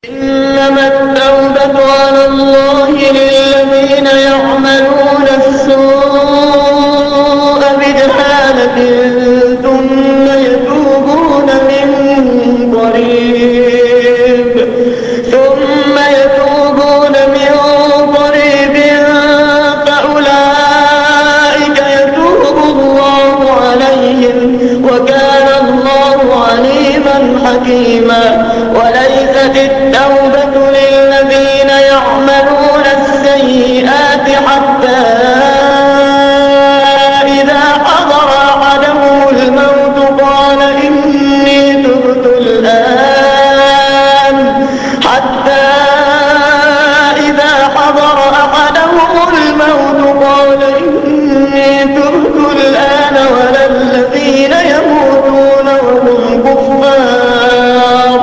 إنما التوبة على الله للذين يعملون السوء بجهالة ثم يتوبون من قريب فأولئك يتوب الله عليهم وكان الله عليما حكيما. وليست التوبة للذين يعملون السيئات حتى إذا حضر أحدهم الموت قال إني تبت الآن ولا الذين يموتون وهم كفار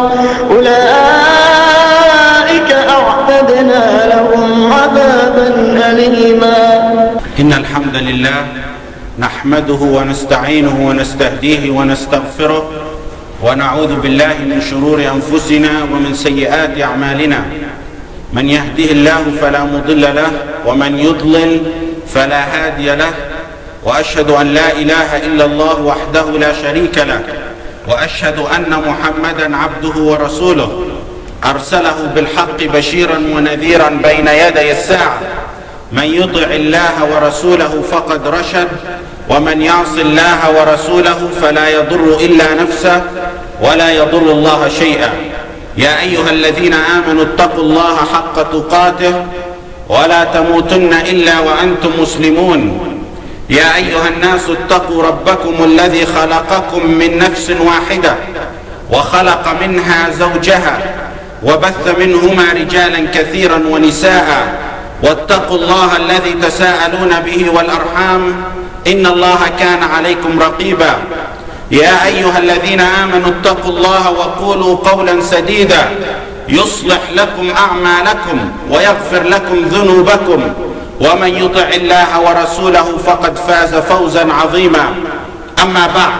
أولئك أعتدنا لهم عذابا أليما. إن الحمد لله نحمده ونستعينه ونستهديه ونستغفره ونعوذ بالله من شرور أنفسنا ومن سيئات أعمالنا. من يهده الله فلا مضل له ومن يضلل فلا هادي له. وأشهد أن لا إله إلا الله وحده لا شريك له وأشهد أن محمدا عبده ورسوله أرسله بالحق بشيرا ونذيرا بين يدي الساعة. من يطع الله ورسوله فقد رشد ومن يعص الله ورسوله فلا يضر إلا نفسه ولا يضر الله شيئا. يا أيها الذين آمنوا اتقوا الله حق تقاته ولا تموتن إلا وأنتم مسلمون. يا أيها الناس اتقوا ربكم الذي خلقكم من نفس واحدة وخلق منها زوجها وبث منهما رجالا كثيرا ونساء واتقوا الله الذي تساءلون به والأرحام إن الله كان عليكم رقيبا. يا أيها الذين آمنوا اتقوا الله وقولوا قولا سديدا يصلح لكم أعمالكم ويغفر لكم ذنوبكم ومن يطع الله ورسوله فقد فاز فوزا عظيما. أما بعد,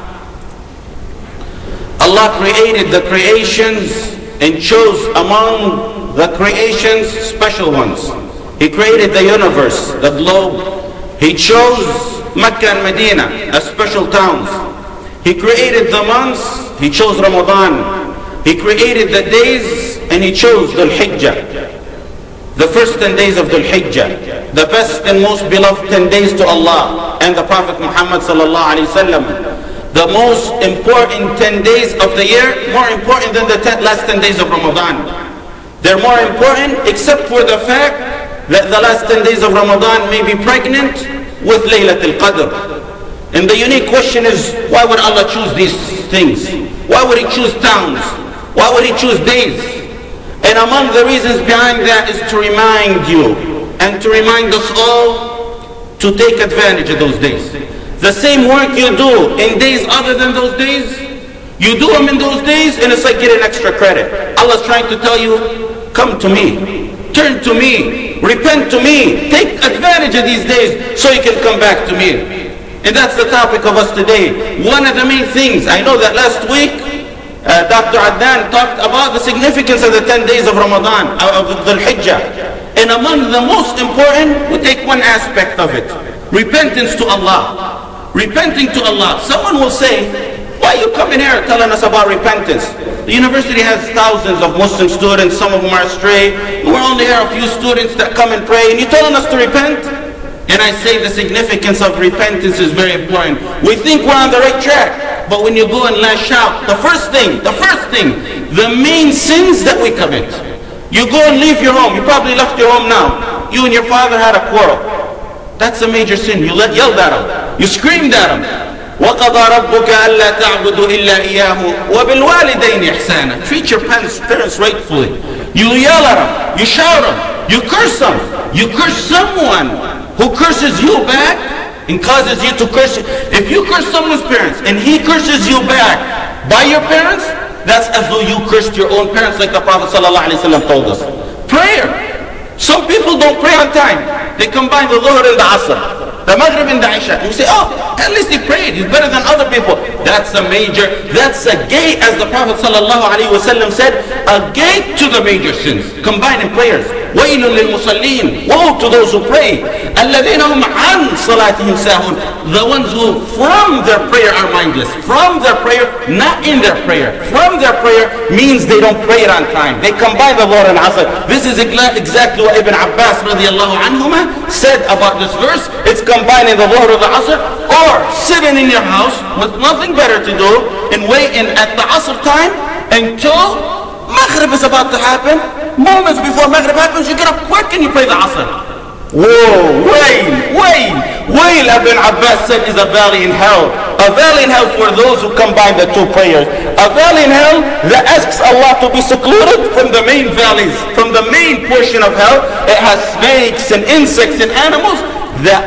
Allah created the creations and chose among the creations special ones. He created the universe, the globe. He chose Mecca and Medina as special towns. He created the months, He chose Ramadan. He created the days and He chose Dhul Hijjah. The first 10 days of Dhul Hijjah, the best and most beloved 10 days to Allah and the Prophet Muhammad sallallahu alaihi wasallam. The most important 10 days of the year, more important than the last 10 days of Ramadan. They're more important except for the fact that the last 10 days of Ramadan may be pregnant with Laylatul Qadr. And the unique question is, why would Allah choose these things? Why would He choose towns? Why would He choose days? And among the reasons behind that is to remind you and to remind us all to take advantage of those days. The same work you do in days other than those days, you do them in those days and it's like getting extra credit. Allah's trying to tell you, come to me, turn to me, repent to me, take advantage of these days so you can come back to me. And that's the topic of us today. One of the main things, I know that last week Dr. Adnan talked about the significance of the 10 days of Ramadan, of Dhul Hijjah. And among the most important, we take one aspect of it. Repentance to Allah. Repenting to Allah. Someone will say, why are you coming here telling us about repentance? The university has thousands of Muslim students, some of them are astray. We're only here a few students that come and pray, and you're telling us to repent? And I say the significance of repentance is very important. We think we're on the right track. But when you go and lash out, the first thing, the main sins that we commit. You go and leave your home. You probably left your home now. You and your father had a quarrel. That's a major sin. You yelled at him. You screamed at him. وَقَضَى رَبُّكَ أَلَّا تَعْبُدُوا إِلَّا إِيَّاهُ وَبِالْوَالِدَيْنِ إِحْسَانًا. Treat your parents rightfully. You yell at them. You shout them. You curse them. You curse someone who curses you back and causes you to curse. If you curse someone's parents and he curses you back by your parents, that's as though you cursed your own parents, like the Prophet ﷺ told us. Prayer. Some people don't pray on time. They combine the Dhuhr and the Asr. the Maghrib and the Isha. And you say, oh, at least he prayed. He's better than other people. That's a gate, as the Prophet ﷺ said, a gate to the major sins. Combining prayers. وَيْلٌ لِلْمُصَلِّينَ, woe to those who pray. الَّذِينَ هُمْ عَنْ صَلَاتِهِمْ سَاهُونَ, the ones who from their prayer are mindless. From their prayer, not in their prayer. From their prayer means they don't pray it on time. They combine the Dhuhr and Asr. This is exactly what Ibn Abbas radiallahu anhuma said about this verse. It's combining the Dhuhr and the Asr, or sitting in your house with nothing better to do and waiting at the Asr time until Maghrib is about to happen. Moments before Maghrib happens, you get up quick and you pray the Asr. Whoa, wail, Ibn Abbas said, is a valley in hell. A valley in hell for those who combine the two prayers. A valley in hell that asks Allah to be secluded from the main valleys, from the main portion of hell. It has snakes and insects and animals. That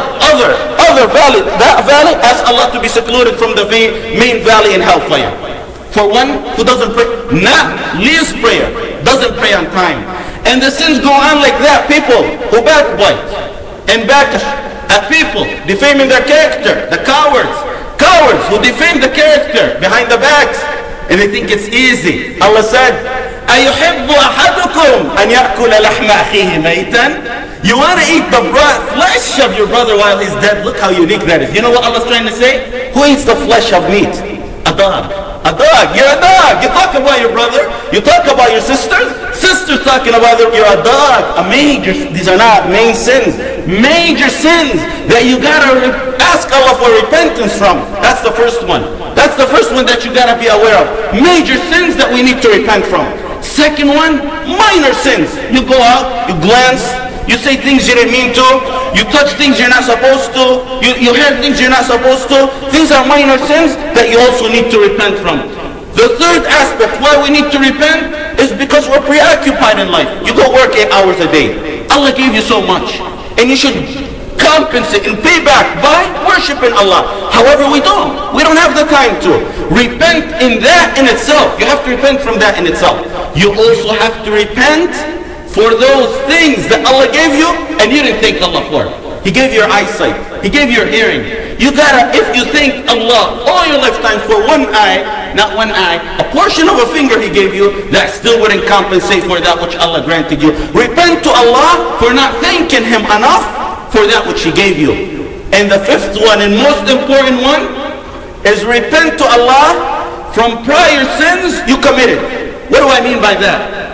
other valley, that valley asks Allah to be secluded from the main valley in hellfire. For one who doesn't pray, not least prayer, doesn't pray on time. And the sins go on like that. People who backbite and back at people, defaming their character, the cowards who defame the character behind the backs, and they think it's easy. Allah said, أَيُحِبُّ أَحَدُكُمْ أَنْ يَأْكُلَ لَحْمَ أَخِيهِ مَيْتًا, you want to eat the flesh of your brother while he's dead? Look how unique that is. You know what Allah's trying to say? Who eats the flesh of meat? A dog. A dog. You're a dog. You talk about your brother. You talk about your sisters. Sisters talking about them. You're a dog. These are not main sins. Major sins that you gotta ask Allah for repentance from. That's the first one. That's the first one that you gotta be aware of. Major sins that we need to repent from. Second one, minor sins. You go out, you glance, you say things you didn't mean to, you touch things you're not supposed to, you hear things you're not supposed to. These are minor sins that you also need to repent from. The third aspect why we need to repent is because we're preoccupied in life. You go work 8 hours a day. Allah gave you so much, and you should compensate and pay back by worshiping Allah. However, we don't have the time to repent in that in itself. You have to repent from that in itself. You also have to repent for those things that Allah gave you and you didn't thank Allah for. He gave you your eyesight. He gave you your hearing. You gotta, if you thank Allah all your lifetime for one eye, not one eye, a portion of a finger He gave you, that still wouldn't compensate for that which Allah granted you. Repent to Allah for not thanking Him enough for that which He gave you. And the fifth one and most important one is repent to Allah from prior sins you committed. What do I mean by that?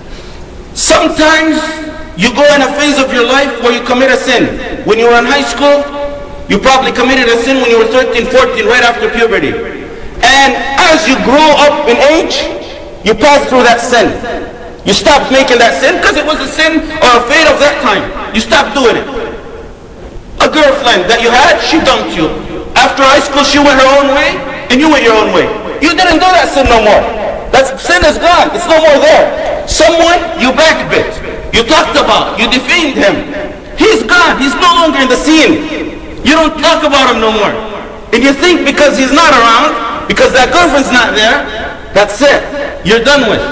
Sometimes you go in a phase of your life where you commit a sin. When you were in high school, you probably committed a sin when you were 13, 14, right after puberty. And as you grow up in age, you pass through that sin. You stopped making that sin because it was a sin or a fate of that time. You stopped doing it. A girlfriend that you had, she dumped you. After high school, she went her own way, and you went your own way. You didn't do that sin no more. That sin is gone. It's no more there. Someone you backbit, you talked about, you defamed him. He's gone. He's no longer in the scene. You don't talk about him no more. And you think because he's not around, because that girlfriend's not there, that's it. You're done with.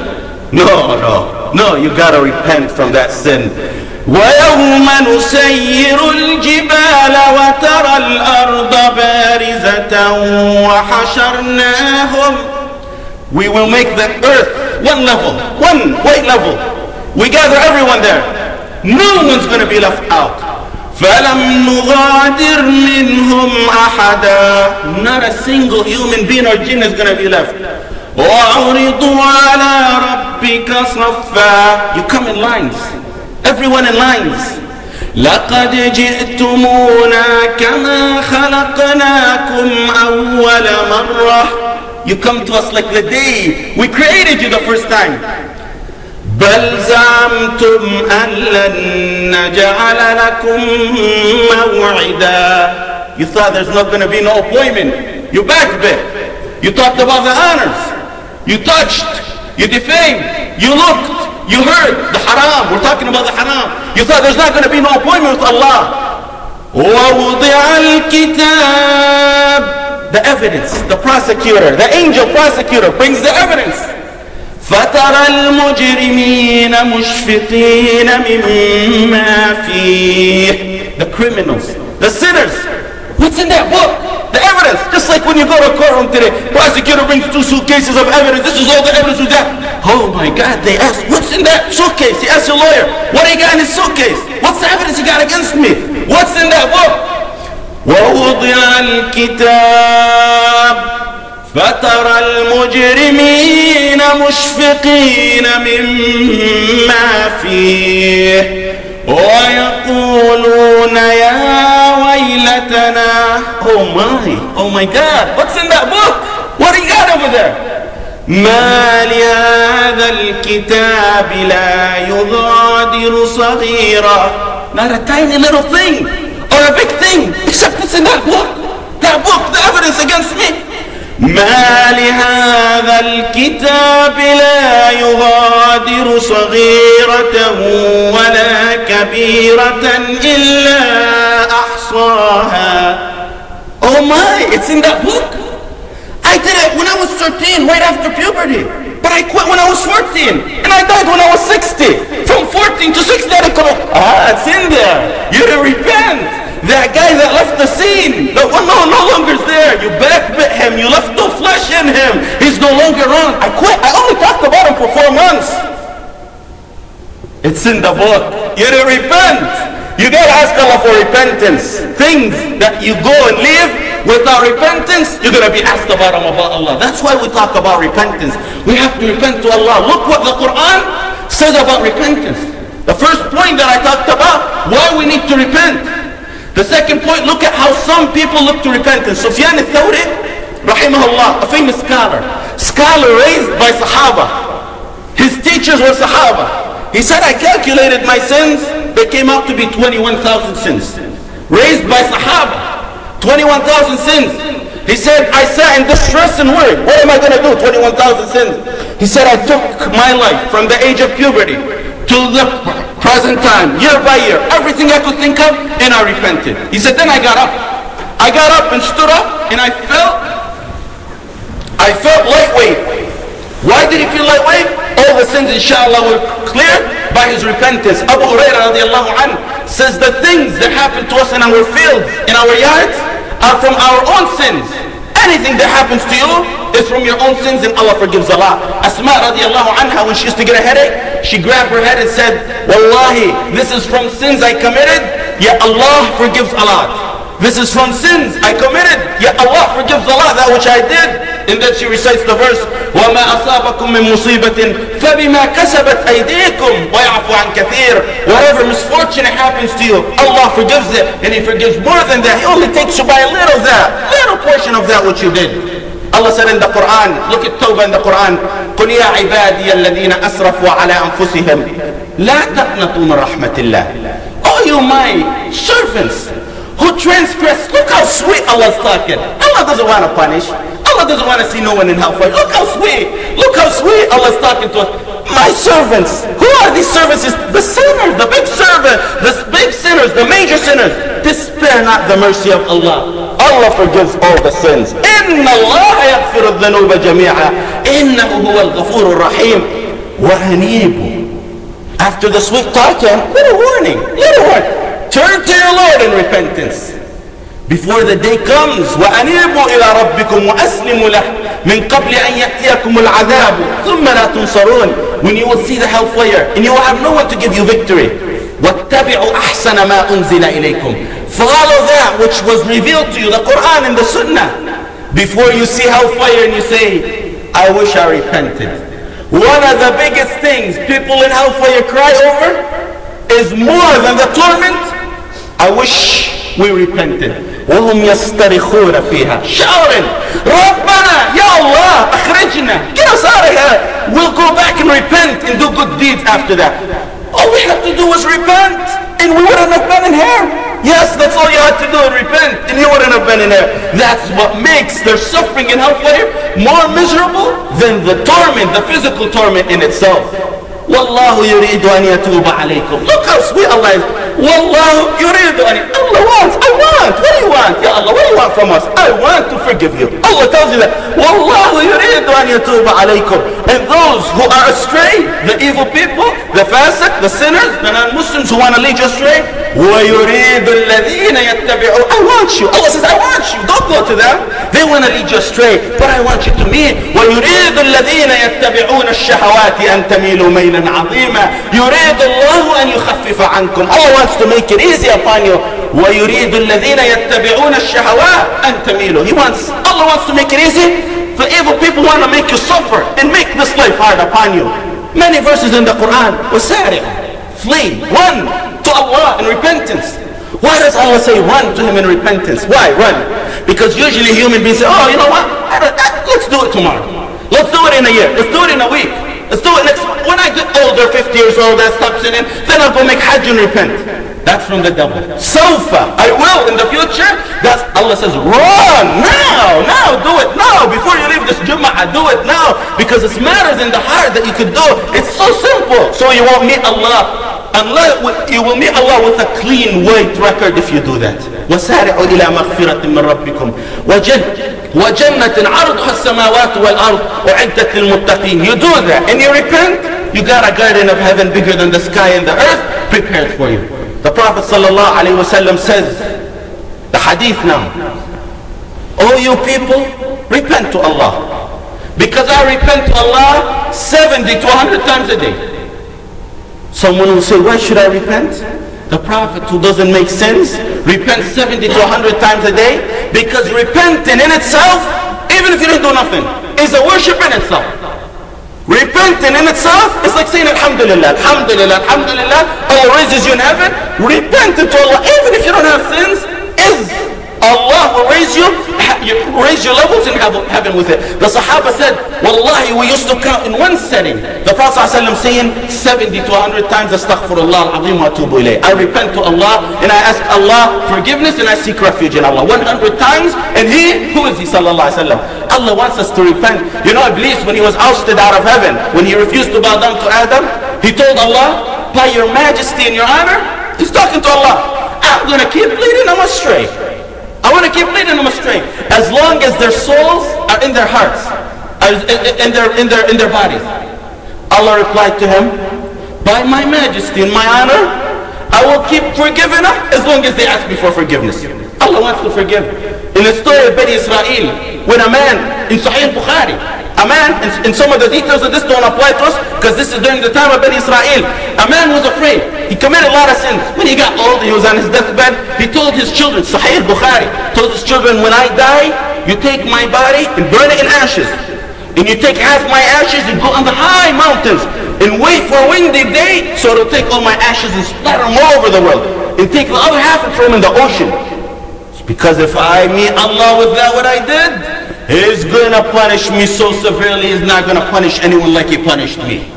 No, you gotta repent from that sin. وَيَوْمَ نُسَيِّرُ الْجِبَالَ وَتَرَى الْأَرْضَ بَارِزَةً وَحَشَرْنَاهُمْ. We will make the earth one level, one white level. We gather everyone there. No one's going to be left out. فَلَمْ نُغَادِرْ مِنْهُمْ أَحَدًا. Not a single human being or jinn is going to be left. وَعُرِضُوا عَلَى رَبِّكَ صَفًّا. You come in lines. Everyone in lines. لَقَدْ جِئْتُمُونَا كَمَا خَلَقْنَاكُمْ أَوَّلَ مَرَّةٍ. You come to us like the day we created you the first time. بَلْ زَعَمْتُمْ أَنْ لَنْ نَجْعَلَ لَكُمْ مَوْعِدًا. You thought there's not going to be no appointment. You backbit. You talked about the honors. You touched. You defamed. You looked. You heard the haram. We're talking about the haram. You thought there's not going to be no appointment with Allah. وَوُضِعَ الْكِتَابِ. The evidence, the prosecutor, the angel prosecutor brings the evidence. فَتَرَى الْمُجْرِمِينَ مُشْفِقِينَ مِمَّا فِيهِ. The criminals, the sinners. What's in that book? The evidence. Just like when you go to a courtroom today, prosecutor brings 2 suitcases of evidence. This is all the evidence with that. Oh my God, they ask, what's in that suitcase? He asks your lawyer, what do you got in his suitcase? What's the evidence you got against me? What's in that book? وَوُضِعَ الْكِتَابِ فَتَرَى الْمُجْرِمِينَ مُشْفِقِينَ مِمَّا فِيهِ وَيَقُولُونَ يَا وَيْلَتَنَا. Oh my God, what's in that book? What do you got over there? مَا لِهَذَا الْكِتَابِ لَا يُغَادِرُ صَغِيرًا. Not a tiny little thing or a big thing, except it's in that book. That book, the evidence against me. ما لهذا الكتاب لا يغادر صغيرة ولا كبيرة إلا أحصاها. Oh my, it's in that book. I did it when I was 13, right after puberty. But I quit when I was 14. And I died when I was 60. From 14 to 60, I didn't come up. It's in there. You didn't repent. That guy that left the scene, no longer is there. You backbit him. You left no flesh in him. He's no longer on. I quit. I only talked about him for 4 months. It's in the book. You didn't repent. You gotta ask Allah for repentance. Things that you go and leave without repentance, you're gonna be asked about them about Allah. That's why we talk about repentance. We have to repent to Allah. Look what the Quran says about repentance. The first point that I talked about, why we need to repent. The second point, look at how some people look to repentance. Sufyan al-Thawri, rahimahullah, a famous scholar raised by Sahaba. His teachers were Sahaba. He said, I calculated my sins, they came out to be 21,000 sins. Raised by Sahaba, 21,000 sins. He said, I sat in distress and worry. What am I going to do, 21,000 sins? He said, I took my life from the age of puberty to the present time, year by year, everything I could think of, and I repented. He said, then I got up. I got up and stood up, and I felt lightweight. Why did he feel lightweight? All the sins, inshallah, were cleared by his repentance. Abu Hurairah radiallahu anhu says the things that happen to us in our fields, in our yards, are from our own sins. Anything that happens to you is from your own sins, and Allah forgives a lot. Asma radiallahu anha, when she used to get a headache, she grabbed her head and said, Wallahi, this is from sins I committed, yet Allah forgives a lot. This is from sins I committed, yet Allah forgives a lot, that which I did. And then she recites the verse, وَمَا أَصَابَكُم مِّن مُصِيبَةٍ فَبِمَا كَسَبَتْ أَيْدِيكُمْ وَيَعْفُ عَنْ كَثِيرٍ. Whatever misfortune happens to you, Allah forgives it, and He forgives more than that. He only takes you by a little portion of that which you did. Allah said in the Quran, look at Tawbah in the Quran, قُلْ يَا عِبَادِيَ الَّذِينَ أَسْرَفُوا عَلَىٰ أَنفُسِهِمْ لَا تَقْنَطُوا مِنْ رَحْمَةِ اللَّهِ. Oh, you my servants who transgress, look how sweet Allah's talking. Allah doesn't want to punish. Allah doesn't want to see no one in hellfire. Look how sweet. Look how sweet Allah's talking to us. My servants. Who are these servants? The sinners, the big servants, the big sinners, the major sinners. Despair not the mercy of Allah. Allah forgives all the sins. إِنَّ اللَّهَ يَغْفِرُ الذُّنُوبَ جَمِيعًا إِنَّهُ هُوَ الْغَفُورُ الرَّحِيمُ وَأَنِيبُوا. After the sweet talking, little warning. Turn to your Lord in repentance before the day comes. وَأَنِيبُوا إِلَىٰ رَبِّكُمْ وَأَسْلِمُوا لَهُ مِنْ قَبْلِ أَنْ يَأْتِيَكُمُ الْعَذَابُ ثُمَّ لَا تُنصَرُونَ. When you will see the hellfire and you will have no one to give you victory. وَاتَّبِعُوا أَحْسَنَ مَا أُنزِلَ إِلَيْكُمْ. Follow that which was revealed to you, the Quran and the Sunnah. Before you see hellfire and you say, I wish I repented. One of the biggest things people in hellfire cry over is more than the torment. I wish we repented. وهم يسترخون فيها shouting, ربنا يا الله أخرجنا, get us out of here. We'll go back and repent and do good deeds after that. All we have to do is repent and we wouldn't have been in here. Yes, that's all you had to do, repent, and you wouldn't have been in there. That's what makes their suffering in hellfire more miserable than the torment, the physical torment in itself. Wallahu yuridu an yatuba alaykum. Look how sweet Allah is. Wallahu yuridu an. Allah wants. I want. What do you want? Ya Allah, what do you want from us? I want to forgive you. Allah tells you that. Wallahu yuridu an yatuba alaykum. And those who are astray, the evil people, the fasiq, the sinners, the non-Muslims Christians who want to lead you astray. وَيُرِيدُ الَّذِينَ يَتَّبِعُونَ. I want you. Allah says, I want you. Don't go to them. They want to lead you astray, but I want you to me. وَيُرِيدُ الَّذِينَ يَتَّبِعُونَ الشَّهَوَاتِ أَن تَمِيلُوا مَيْلًا عَظِيمًا يُرِيدُ اللَّهُ أَن يُخَفِّفَ عَنكُم. Allah wants to make it easy upon you. وَيُرِيدُ الَّذِينَ يَتَّبِعُونَ الشَّهَوَاتِ أَن تَمِيلُوا. Allah wants to make it easy. The evil people want to make you suffer and make this life hard upon you. Many verses in the Quran. وَسَارِعُ. Flee. Run to Allah in repentance. Why does Allah say run to Him in repentance? Why run? Because usually human beings say, oh, you know what? Let's do it tomorrow. Let's do it in a year. Let's do it in a week. Let's do it next month. When I get older, 50 years old, I stop sinning, then I'll go make Hajj and repent. That's from the devil. Sawfa, I will in the future. That's Allah says, run now, do it now. Before you leave this Jum'ah, do it now. Because it matters in the heart that you could do. It's so simple. So you won't meet Allah. You will meet Allah with a clean white record if you do that. وَسَارِعُوا إِلَى مَغْفِرَةٍ مِّن رَبِّكُمْ وَجَنَّةٍ عَرْضُهَا السَّمَاوَاتُ وَالْأَرْضُ أُعِدَّتْ لِلْمُتَّقِينَ. You do that and you repent, you got a garden of heaven bigger than the sky and the earth prepared for you. The Prophet ﷺ says, the hadith now, oh you people, repent to Allah. Because I repent to Allah 70 to 100 times a day. Someone will say, why should I repent? The Prophet, who doesn't make sins, repents 70 to 100 times a day. Because repenting in itself, even if you didn't do nothing, is a worship in itself. Repenting in itself is like saying Alhamdulillah, Alhamdulillah, Alhamdulillah. Allah raises you in heaven. Repenting to Allah, even if you don't have sins, is Allah will raise your levels in heaven with it. The Sahaba said, Wallahi, we used to count in one setting. The Prophet ﷺ saying 70 to 100 times, Astaghfirullah al-Azim wa atubu ilayh. I repent to Allah and I ask Allah forgiveness and I seek refuge in Allah. 100 times. And who is he, sallallahu alayhi wa sallam? Allah wants us to repent. You know, Iblis, when he was ousted out of heaven, when he refused to bow down to Adam, he told Allah, by your majesty and your honor, he's talking to Allah, I'm going to keep leading them astray. I want to keep leading them astray as long as their souls are in their hearts, in their bodies. Allah replied to him, by my majesty and my honor, I will keep forgiving them as long as they ask me for forgiveness. Allah wants to forgive. In the story of Bani Israel, when a man in Sahih Bukhari, a man, and some of the details of this don't apply to us because this is during the time of Bani Israel. A man was afraid. He committed a lot of sins. When he got old, he was on his deathbed. He told his children, Sahih Bukhari, told his children, when I die, you take my body and burn it in ashes. And you take half my ashes and go on the high mountains and wait for a windy day so it'll take all my ashes and splatter them all over the world. And take the other half and throw them in the ocean. It's because if I meet Allah with that, what I did, He's going to punish me so severely, He's not going to punish anyone like He punished me.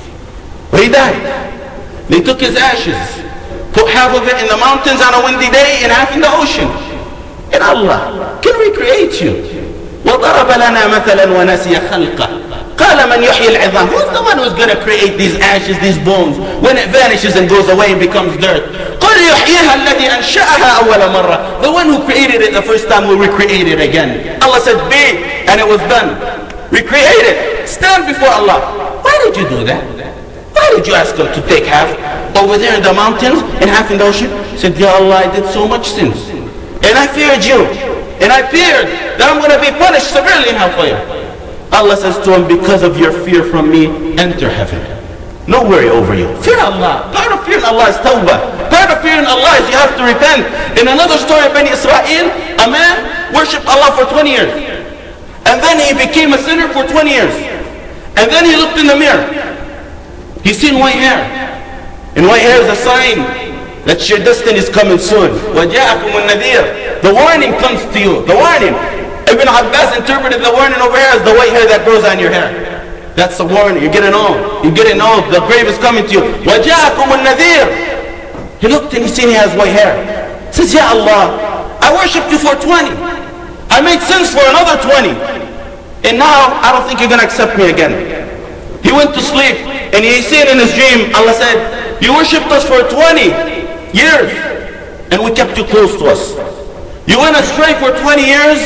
But he died. They took his ashes, put half of it in the mountains on a windy day and half in the ocean. And Allah can recreate you. وَضَرَبَ لَنَا مَثَلًا وَنَسِيَ خَلْقَهُ قَالَ مَنْ يُحْيِي الْعِظَامَ. Who's the one who's going to create these ashes, these bones, when it vanishes and goes away and becomes dirt? قُلْ يُحْيِيهَا الَّذِي أَنْشَأَهَا أَوَّلَ مَرَّةٍ. The one who created it the first time will recreate it again. Allah said, be, and it was done. Recreate it. Stand before Allah. Why did you do that? Why did you ask him to take half over there in the mountains and half in the ocean? He said, Ya Allah, I did so much sins. And I feared you. And I feared that I'm going to be punished severely in hellfire. Allah says to him, because of your fear from me, enter heaven. No worry over you. Fear Allah. Part of fearing Allah is tawbah. Part of fearing Allah is you have to repent. In another story of Bani Israel, a man worshipped Allah for 20 years. And then he became a sinner for 20 years. And then he looked in the mirror. He's seen white hair. And white hair is a sign that your destiny is coming soon. وَجَاءَكُمُ النَّذِيرُ. The warning comes to you. The warning. Ibn Abbas interpreted the warning over here as the white hair that grows on your hair. That's the warning. You're getting old. You're getting old. The grave is coming to you. وَجَاءَكُمُ النَّذِيرُ. He looked and he seen he has white hair. He says, Ya Allah, I worshipped you for 20. I made sins for another 20. And now I don't think you're going to accept me again. He went to sleep and he seen in his dream, Allah said, you worshipped us for 20 years and we kept you close to us. You went astray for 20 years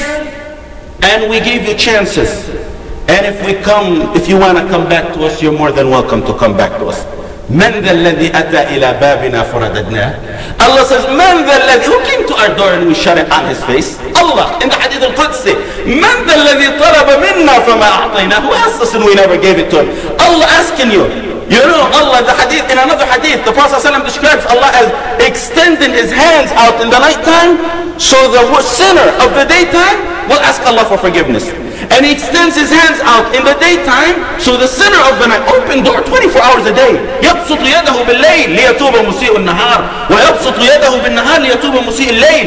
and we gave you chances. And if you want to come back to us, you're more than welcome to come back to us. من ذا الذي أتى إلى بابنا فرددناه. Allah says, من ذا الذي, who came to our door and we shut it on his face? Allah, in the Hadith al-Qudsi. من ذا الذي طلب منا فما أعطيناه. Who asked us and we never gave it to him? Allah asking you. You know, Allah, the Hadith, in another Hadith, the Prophet ﷺ describes Allah as extending his hands out in the night time, so the sinner of the daytime will ask Allah for forgiveness. And he extends his hands out in the daytime, so the sinner of the night, open door 24 hours a day. يبسط يده بالليل ليتوب مسيء النهار ويبسط يده بالنهار ليتوب مسيء الليل.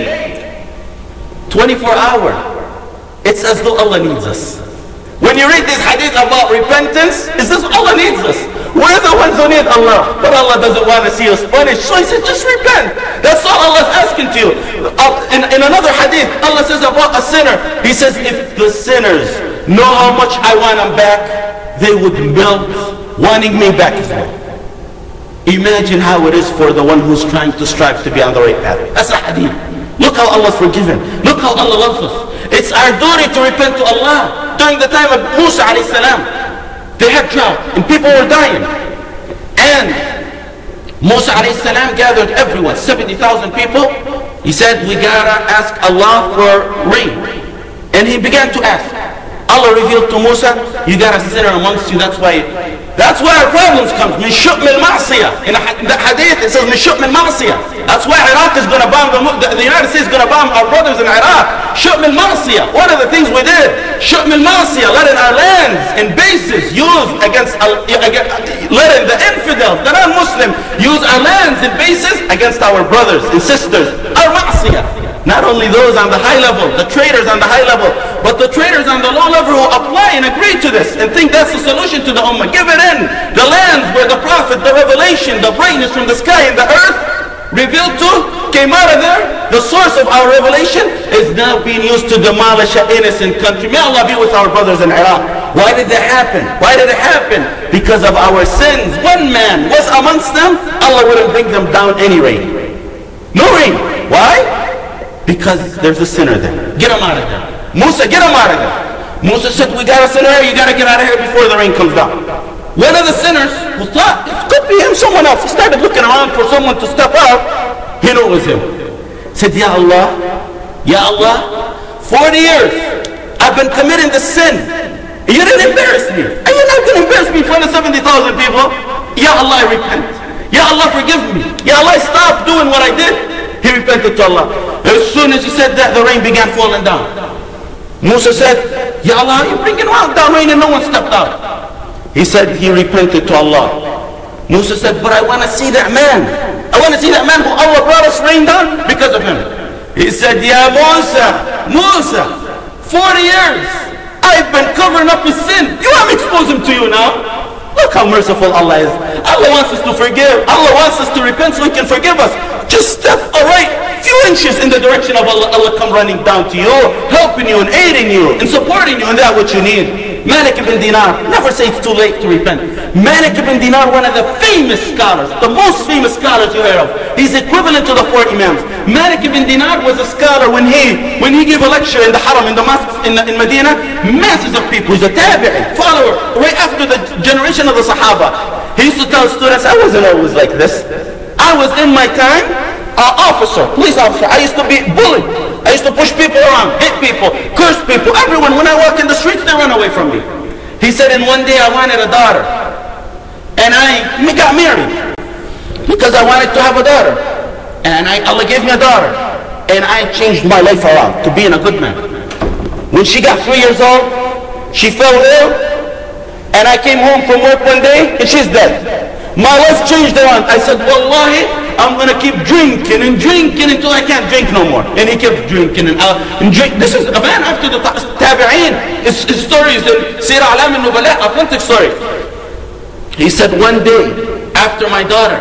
24 hours. It's as though Allah needs us. When you read this hadith about repentance, it's as though Allah needs us. We're the ones who need Allah, but Allah doesn't want to see us punished. So he said, just repent. That's all Allah is asking to you. In another hadith, Allah says about a sinner, he says, if the sinners know how much I want them back, they would melt wanting me back as well. Imagine how it is for the one who's trying to strive to be on the right path. That's a hadith. Look how Allah's forgiven. Look how Allah loves us. It's our duty to repent to Allah. During the time of Musa alayhi salam, they had drought and people were dying. And Musa alayhi salam gathered everyone, 70,000 people. He said, we gotta ask Allah for rain. And he began to ask. Allah revealed to Musa, you got a sinner amongst you, that's why our problems come. Min shu'm al-ma'siyah. In the hadith it says min shu'm al-ma'siyah. That's why Iraq is going to bomb, the United States is going to bomb our brothers in Iraq. Shu'm al-ma'siyah. One of the things we did, shu'm al-ma'siyah, letting our lands and bases used against, letting the infidel, the non-Muslim, use our lands and bases against our brothers and sisters. Our ma'siyah. Not only those on the high level, the traders on the high level, but the traders on the low level who apply and agree to this and think that's the solution to the ummah. Give it in. The lands where the prophet, the revelation, the brightness from the sky and the earth revealed to, came out of there. The source of our revelation is now being used to demolish an innocent country. May Allah be with our brothers in Iraq. Why did that happen? Why did it happen? Because of our sins. One man was amongst them, Allah wouldn't bring them down any rain. No rain. Why? Because there's a sinner there. Get him out of there. Musa, get him out of there. Musa said, we got a sinner here, you got to get out of here before the rain comes down. One of the sinners who thought it could be him, someone else, he started looking around for someone to step out. He knew it was him. Said, Ya Allah, 40 years I've been committing this sin. You didn't embarrass me. And you're not going to embarrass me in front of 70,000 people. Ya Allah, I repent. Ya Allah, forgive me. Ya Allah, stop doing what I did. He repented to Allah. As soon as he said that, the rain began falling down. Musa said, Ya Allah, you're bringing down rain and no one stepped out. He said he repented to Allah. Musa said, but I want to see that man. I want to see that man who Allah brought us rain down because of him. He said, Ya Musa, 40 years I've been covering up his sin. You want me to expose him to you now? Look how merciful Allah is. Allah wants us to forgive. Allah wants us to repent so He can forgive us. Just step few inches in the direction of Allah. Allah come running down to you, helping you and aiding you and supporting you in that what you need. Malik ibn Dinar, never say it's too late to repent. Malik ibn Dinar, one of the famous scholars, the most famous scholars you heard of. He's equivalent to the 4 Imams. Malik ibn Dinar was a scholar when he gave a lecture in the Haram, in the mosque in Medina. Masses of people, he's a tabi'i, follower, right after the generation of the Sahaba. He used to tell students, I wasn't always like this. I was in my time, police officer. I used to be bullied. I used to push people around, hit people, curse people, everyone. When I walk in the streets, they run away from me. He said, and one day I wanted a daughter. And I got married because I wanted to have a daughter. And Allah gave me a daughter. And I changed my life around to being a good man. When she got 3 years old, she fell ill. And I came home from work one day and she's dead. My life changed around. I said, Wallahi, I'm going to keep drinking until I can't drink no more. And he kept drinking and drink. This is a man after the Tabi'een. His story is in Sirah Alam al-Nubala, authentic story. He said, one day, after my daughter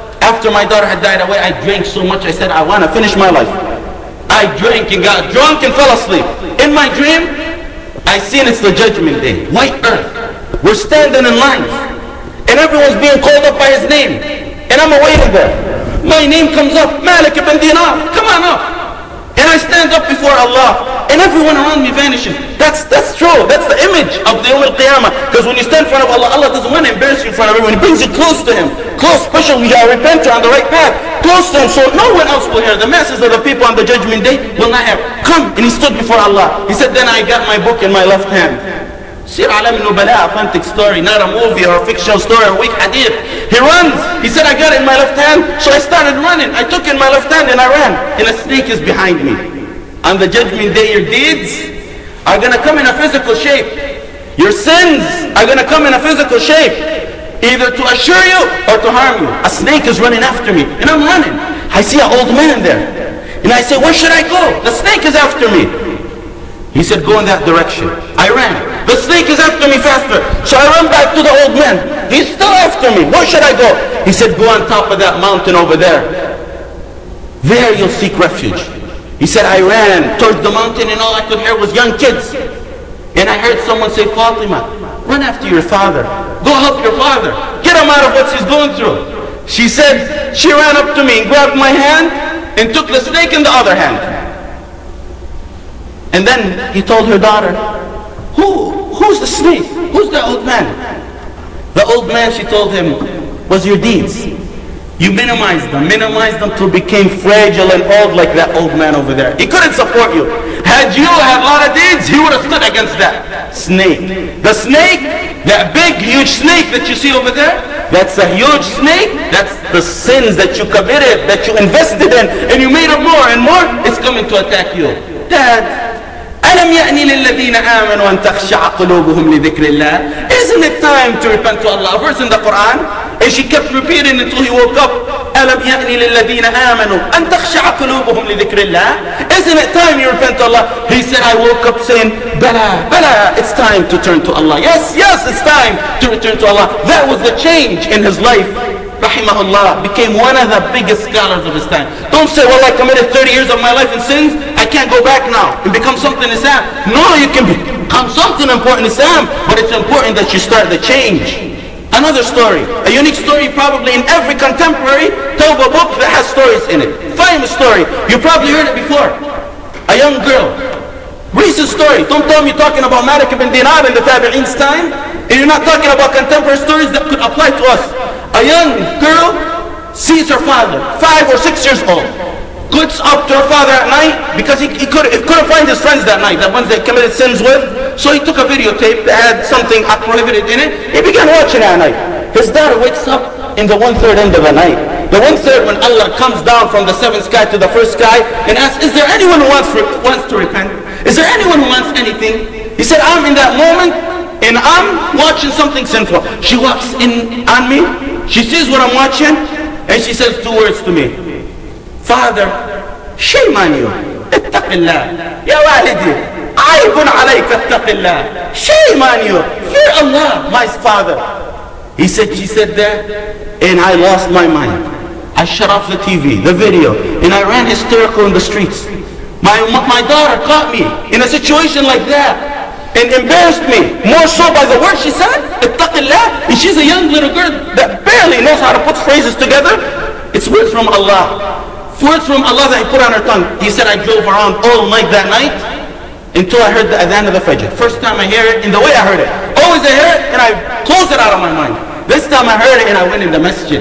had died away, I drank so much, I said, I want to finish my life. I drank and got drunk and fell asleep. In my dream, I seen it's the judgment day. White earth. We're standing in lines. And everyone's being called up by his name. And I'm awaiting there. My name comes up, Malik ibn Dinar, come on up. And I stand up before Allah. and everyone around me vanishes. That's true. That's the image of the Yawm al-Qiyamah. Because when you stand in front of Allah, Allah doesn't want to embarrass you in front of everyone. He brings you close to Him. Close, especially when you are a repenter on the right path. Close to Him, so no one else will hear. The masses of the people on the judgment day will not hear. Come, and he stood before Allah. He said, then I got my book in my left hand. Sir Alam Nubala, authentic story, not a movie or a fictional story or a weak hadith. He runs. He said, I got it in my left hand, so I started running. I took it in my left hand and I ran. And a snake is behind me. On the judgment day, your deeds are going to come in a physical shape. Your sins are going to come in a physical shape, either to assure you or to harm you. A snake is running after me, and I'm running. I see an old man there. And I say, where should I go? The snake is after me. He said, go in that direction. I ran. The snake is after me faster. So I run back to the old man. He's still after me. Where should I go? He said, go on top of that mountain over there. There you'll seek refuge. He said, I ran towards the mountain and all I could hear was young kids. And I heard someone say, Fatima, run after your father. Go help your father. Get him out of what he's going through. She said, she ran up to me and grabbed my hand and took the snake in the other hand. And then he told her daughter, who's the snake? Who's the old man? The old man, she told him, was your deeds. You minimized them till became fragile and old like that old man over there. He couldn't support you. Had you had a lot of deeds, he would have stood against that snake. The snake, that big, huge snake that you see over there, that's a huge snake. That's the sins that you committed, that you invested in, and you made it more and more. It's coming to attack you. Dad, ألم يأني للذين آمنوا أن تخشع قلوبهم لذكر الله? Isn't it time to repent to Allah? A verse in the Quran, and she kept repeating until he woke up. ألم يأني للذين آمنوا أن تخشع قلوبهم لذكر الله? Isn't it time you repent to Allah? He said, I woke up saying, Bala, it's time to turn to Allah. Yes, it's time to return to Allah. That was the change in his life. Rahimahullah, became one of the biggest scholars of his time. Don't say, well, I committed 30 years of my life in sins, I can't go back now and become something in Islam. No, you can become something important in Islam, but it's important that you start the change. Another story, a unique story probably in every contemporary Tawbah book that has stories in it. Famous story, you probably heard it before. A young girl, recent story. Don't tell me you're talking about Malik ibn Dinar in the Tabi'in's time, and you're not talking about contemporary stories that could apply to us. A young girl sees her father, 5 or 6 years old, gets up to her father at night because he couldn't find his friends that night, the ones that committed sins with. So he took a videotape that had something prohibited in it. He began watching it at night. His daughter wakes up in the 1/3 end of the night. The 1/3 when Allah comes down from the 7th sky to the 1st sky and asks, is there anyone who wants to repent? Is there anyone who wants anything? He said, I'm in that moment and I'm watching something sinful. She walks in on me. She sees what I'm watching, and she says 2 words to me. Father, shame on you. اتق الله. Ya walidi, aibun alayka اتق الله. Shame on you. Fear Allah, my father. She said that, and I lost my mind. I shut off the TV, the video, and I ran hysterical in the streets. My daughter caught me in a situation like that and embarrassed me, more so by the words she said, ittaqillah. And she's a young little girl that barely knows how to put phrases together. It's words from Allah. Words from Allah that he put on her tongue. He said, I drove around all night that night until I heard the adhan of the Fajr. First time I hear it, in the way I heard it. Always I hear it and I close it out of my mind. This time I heard it and I went in the masjid.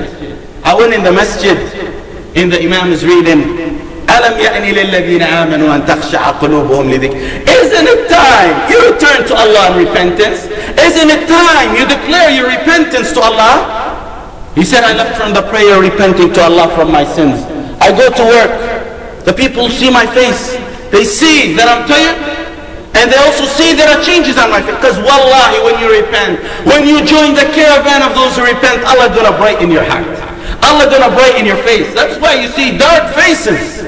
And the Imam is reading, أَلَمْ يَأْنِ لِلَّذِينَ آمَنُوا أَن تَخْشَعَ قُلُوبُهُمْ لِذِكْرِ. Isn't it time you return to Allah in repentance? Isn't it time you declare your repentance to Allah? He said, I left from the prayer repenting to Allah from my sins. I go to work. The people see my face. They see that I'm tired. And they also see there are changes on my face. Because wallahi, when you repent, when you join the caravan of those who repent, Allah gonna brighten your heart. Allah gonna brighten your face. That's why you see dark faces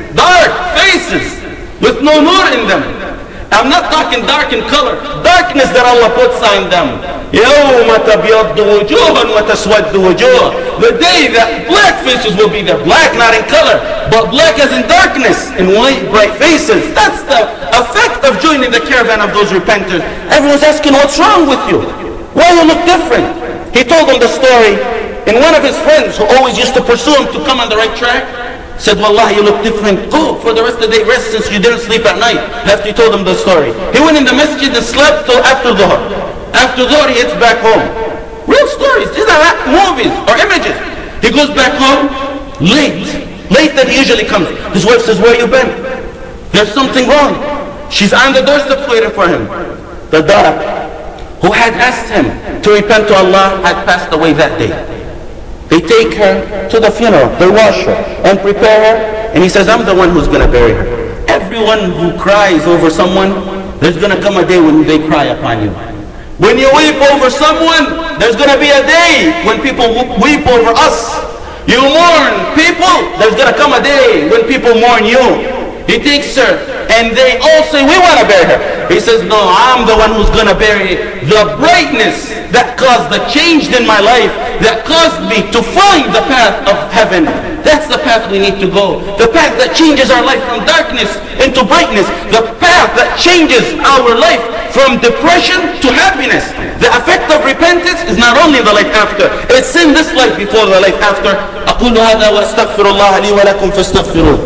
with no nur in them. I'm not talking dark in color. Darkness that Allah puts on them. يَوْمَ تَبْيَضُّ وُجُوهٌ وَتَسْوَدُّ وُجُوهٌ. The day that black faces will be there. Black not in color, but black as in darkness, and white bright faces. That's the effect of joining the caravan of those repenters. Everyone's asking, what's wrong with you? Why you look different? He told them the story. And one of his friends who always used to pursue him to come on the right track, Said, Wallahi, you look different. Go for the rest of the day, rest since you didn't sleep at night. After he told him the story. He went in the masjid and slept till after Dhuhr. After Dhuhr, he gets back home. Real stories. These are not movies or images. He goes back home late. Late than he usually comes. His wife says, where you been? There's something wrong. She's on the doorstep waiting for him. The daughter who had asked him to repent to Allah had passed away that day. They take her to the funeral, they wash her and prepare her, and he says, I'm the one who's going to bury her. Everyone who cries over someone, there's going to come a day when they cry upon you. When you weep over someone, there's going to be a day when people weep over us. You mourn people, there's going to come a day when people mourn you. He takes her, and they all say, we want to bury her. He says, no, I'm the one who's going to bury the brightness that caused the change in my life, that caused me to find the path of heaven. That's the path we need to go. The path that changes our life from darkness into brightness. The path that changes our life from depression to happiness. The effect of repentance is not only the life after, it's in this life before the life after. أقول هذا وأستغفر الله لي ولكم فاستغفروه.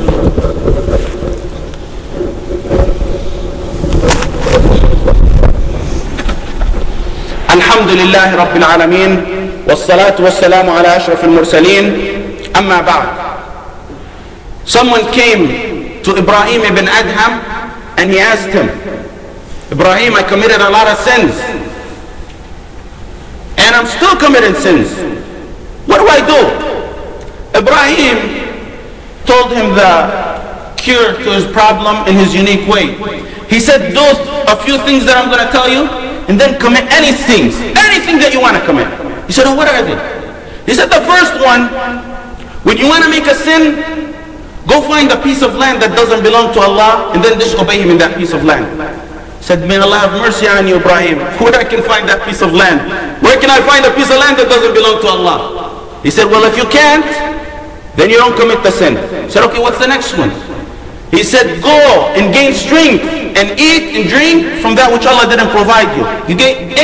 الحمد لله رب العالمين والصلاة والسلام على أشرف المرسلين أما بعد. Someone came to Ibrahim ibn Adham and he asked him, Ibrahim, I committed a lot of sins and I'm still committing sins. What do I do? Ibrahim told him the cure to his problem in his unique way. He said, those a few things that I'm going to tell you, and then commit anything that you want to commit. He said, oh, what are they? He said, the first one, when you want to make a sin, go find a piece of land that doesn't belong to Allah and then disobey him in that piece of land. He said, may Allah have mercy on you, Ibrahim. Where I can find that piece of land? Where can I find a piece of land that doesn't belong to Allah? He said, well, if you can't, then you don't commit the sin. He said, okay, what's the next one? He said, go and gain strength and eat and drink from that which Allah didn't provide you. You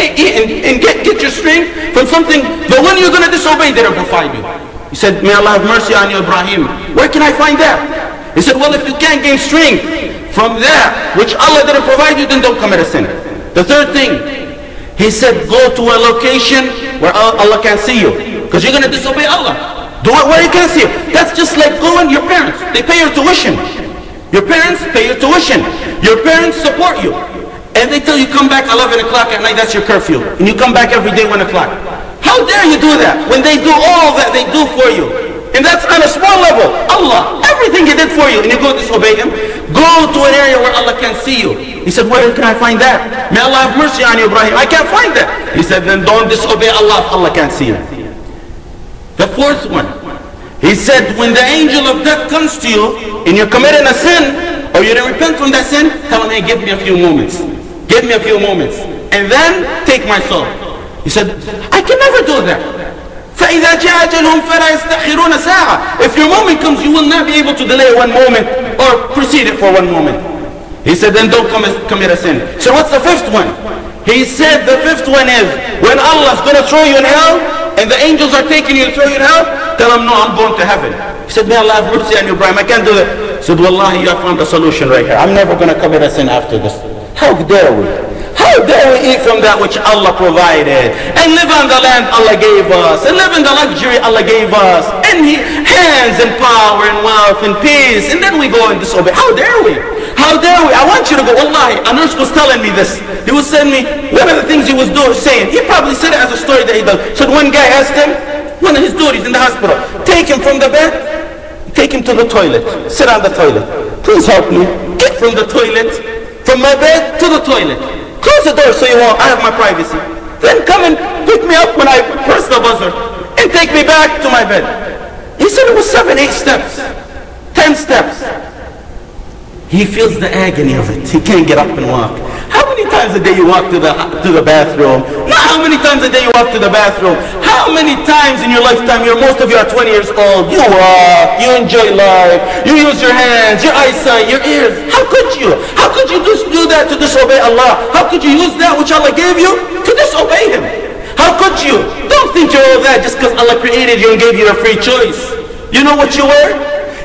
get your strength from something the one you're going to disobey didn't provide you. He said, may Allah have mercy on you, Ibrahim. Where can I find that? He said, well, if you can't gain strength from that which Allah didn't provide you, then don't commit a sin. The third thing, he said, go to a location where Allah can't see you, because you're going to disobey Allah. Do it where you can't see you. That's just like going, your parents, they pay your tuition. Your parents pay your tuition. Your parents support you. And they tell you come back 11 o'clock at night, that's your curfew. And you come back every day 1 o'clock. How dare you do that when they do all that they do for you? And that's on a small level. Allah, everything he did for you, and you go disobey him. Go to an area where Allah can't see you. He said, where can I find that? May Allah have mercy on you, Ibrahim. I can't find that. He said, then don't disobey Allah if Allah can't see you. The fourth one, he said, when the angel of death comes to you and you're committing a sin or you didn't repent from that sin, tell him, hey, give me a few moments. Give me a few moments. And then take my soul. He said, I can never do that. فَإِذَا جَاءَ أَجَلُهُمْ فَلَا يَسْتَأْخِرُونَ سَاعَةً. If your moment comes, you will not be able to delay 1 moment or precede it for 1 moment. He said, then don't commit a sin. So what's the fifth one? He said the fifth one is, when Allah's going to throw you in hell, and the angels are taking you to throw you in hell, tell them, no, I'm going to heaven. He said, may Allah have mercy on you, Ibrahim. I can't do that. He said, wallahi, you have found the solution right here. I'm never going to commit a sin after this. How dare we? How dare we eat from that which Allah provided, and live on the land Allah gave us, and live in the luxury Allah gave us, and hands and power and wealth and peace, and then we go and disobey. How dare we? How dare we? I want you to go. Wallahi, a nurse was telling me this. He was telling me one of the things he was saying. He probably said it as a story that he does. So one guy asked him, one of his duties in the hospital, take him from the bed, take him to the toilet, sit on the toilet. Please help me. Get from the toilet, from my bed to the toilet. Close the door so you won't. I have my privacy. Then come and pick me up when I press the buzzer and take me back to my bed. He said it was 7, 8 steps, 10 steps. He feels the agony of it. He can't get up and walk. How many times a day you walk to the bathroom? Not how many times a day you walk to the bathroom. How many times in your lifetime, most of you are 20 years old, you walk, you enjoy life, you use your hands, your eyesight, your ears. How could you? How could you just do that to disobey Allah? How could you use that which Allah gave you to disobey Him? How could you? Don't think you're all that just because Allah created you and gave you a free choice. You know what you were?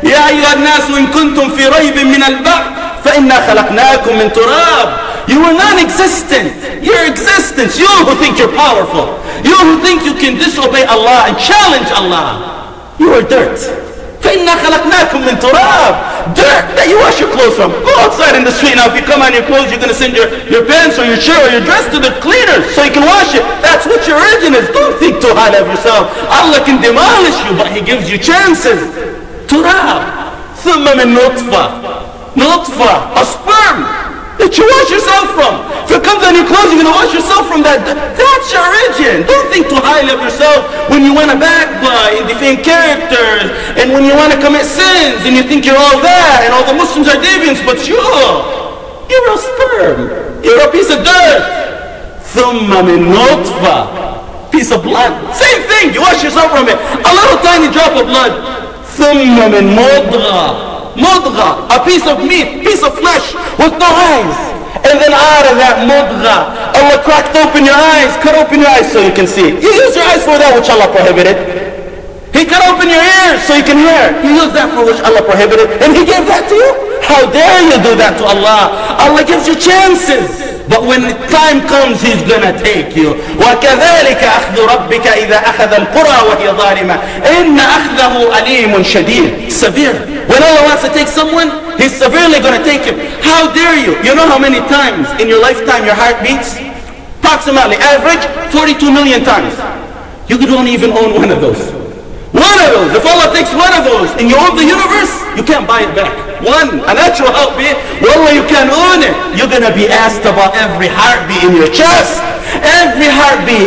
يا أيها الناس إن كنتم في ريب من البعث فإنا خلقناكم من تراب. You are non-existent. Your existence, you who think you're powerful, you who think you can disobey Allah and challenge Allah, you are dirt. فإنا خلقناكم من تراب. Dirt that you wash your clothes from. Go outside in the street now. If you come on your clothes, you're going to send your pants or your shirt or your dress to the cleaners so you can wash it. That's what your origin is. Don't think too highly of yourself. Allah can demolish you, but He gives you chances. Turab. ثم من نطفة. نطفة. A sperm that you wash yourself from. If it comes on your clothes, you're going to wash yourself from that. That's your origin. Don't think too highly of yourself when you want to backbite and defame characters, and when you want to commit sins and you think you're all that and all the Muslims are deviants, but you're a sperm. You're a piece of dirt. ثم من نطفة. Piece of blood. Same thing. You wash yourself from it. A little tiny drop of blood. ثم من مضغة. Mudgha, a piece of meat, piece of flesh with no eyes. And then out of that mudgha, Allah cracked open your eyes, cut open your eyes so you can see. You use your eyes for that which Allah prohibited. He cut open your ears so you can hear. You use that for which Allah prohibited. And He gave that to you? How dare you do that to Allah? Allah gives you chances. But when time comes, He's gonna take you. وَكَذَلِكَ أَخْذُ رَبِّكَ إِذَا أَخَذَ الْقُرَى وَهِيَ ظَالِمَةٌ إِنَّ أَخْذَهُ أَلِيمٌ شَدِيدٌ. Severe. When Allah wants to take someone, He's severely gonna take him. How dare you? You know how many times in your lifetime your heart beats? Approximately, average, 42 million times. You don't even own one of those. One of those. If Allah takes one of those and you own the universe, you can't buy it back. One, a natural heartbeat. Wallah, you can't own it. You're going to be asked about every heartbeat in your chest. Every heartbeat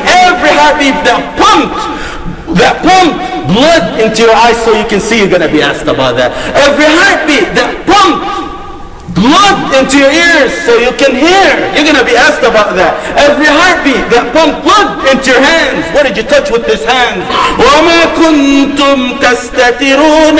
that pumped blood into your eyes so you can see, you're going to be asked about that. Every heartbeat that pumped blood into your ears so you can hear, you're going to be asked about that. Every heartbeat that pumped blood into your hands, what did you touch with this hand? وَمَا كُنْتُمْ تَسْتَتِرُونَ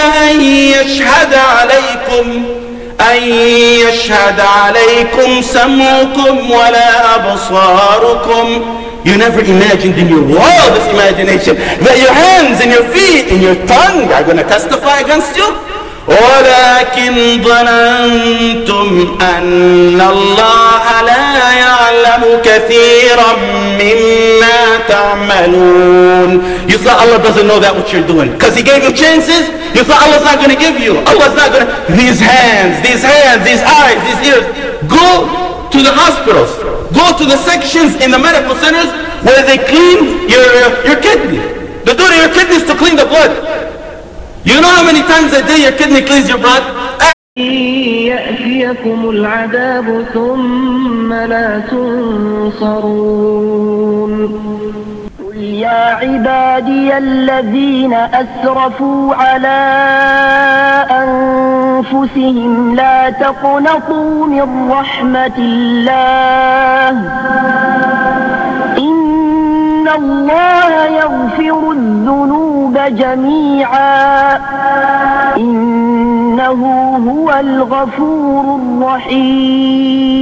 أن يشهد عليكم سمعكم ولا أبصاركم. You never imagined in your wildest imagination that your hands and your feet and your tongue are going to testify against you. ولكن ظننتم أن الله لا يعلم كثيرا مما تعملون. You thought Allah doesn't know that what you're doing because He gave you chances. You thought Allah's not going to give you. Allah's not going to. These hands, these eyes, these ears. Go to the hospitals. Go to the sections in the medical centers where they clean your kidney. The duty of your kidney is to clean the blood. You know how many times a day your kidney cleans your blood? يأتيكم العذاب ثم لا تنصرون. قل يا عبادي الذين أسرفوا على أنفسهم لا تقنطوا من رحمة الله إن الله يغفر الذنوب جميعا إنه هو الغفور الرحيم.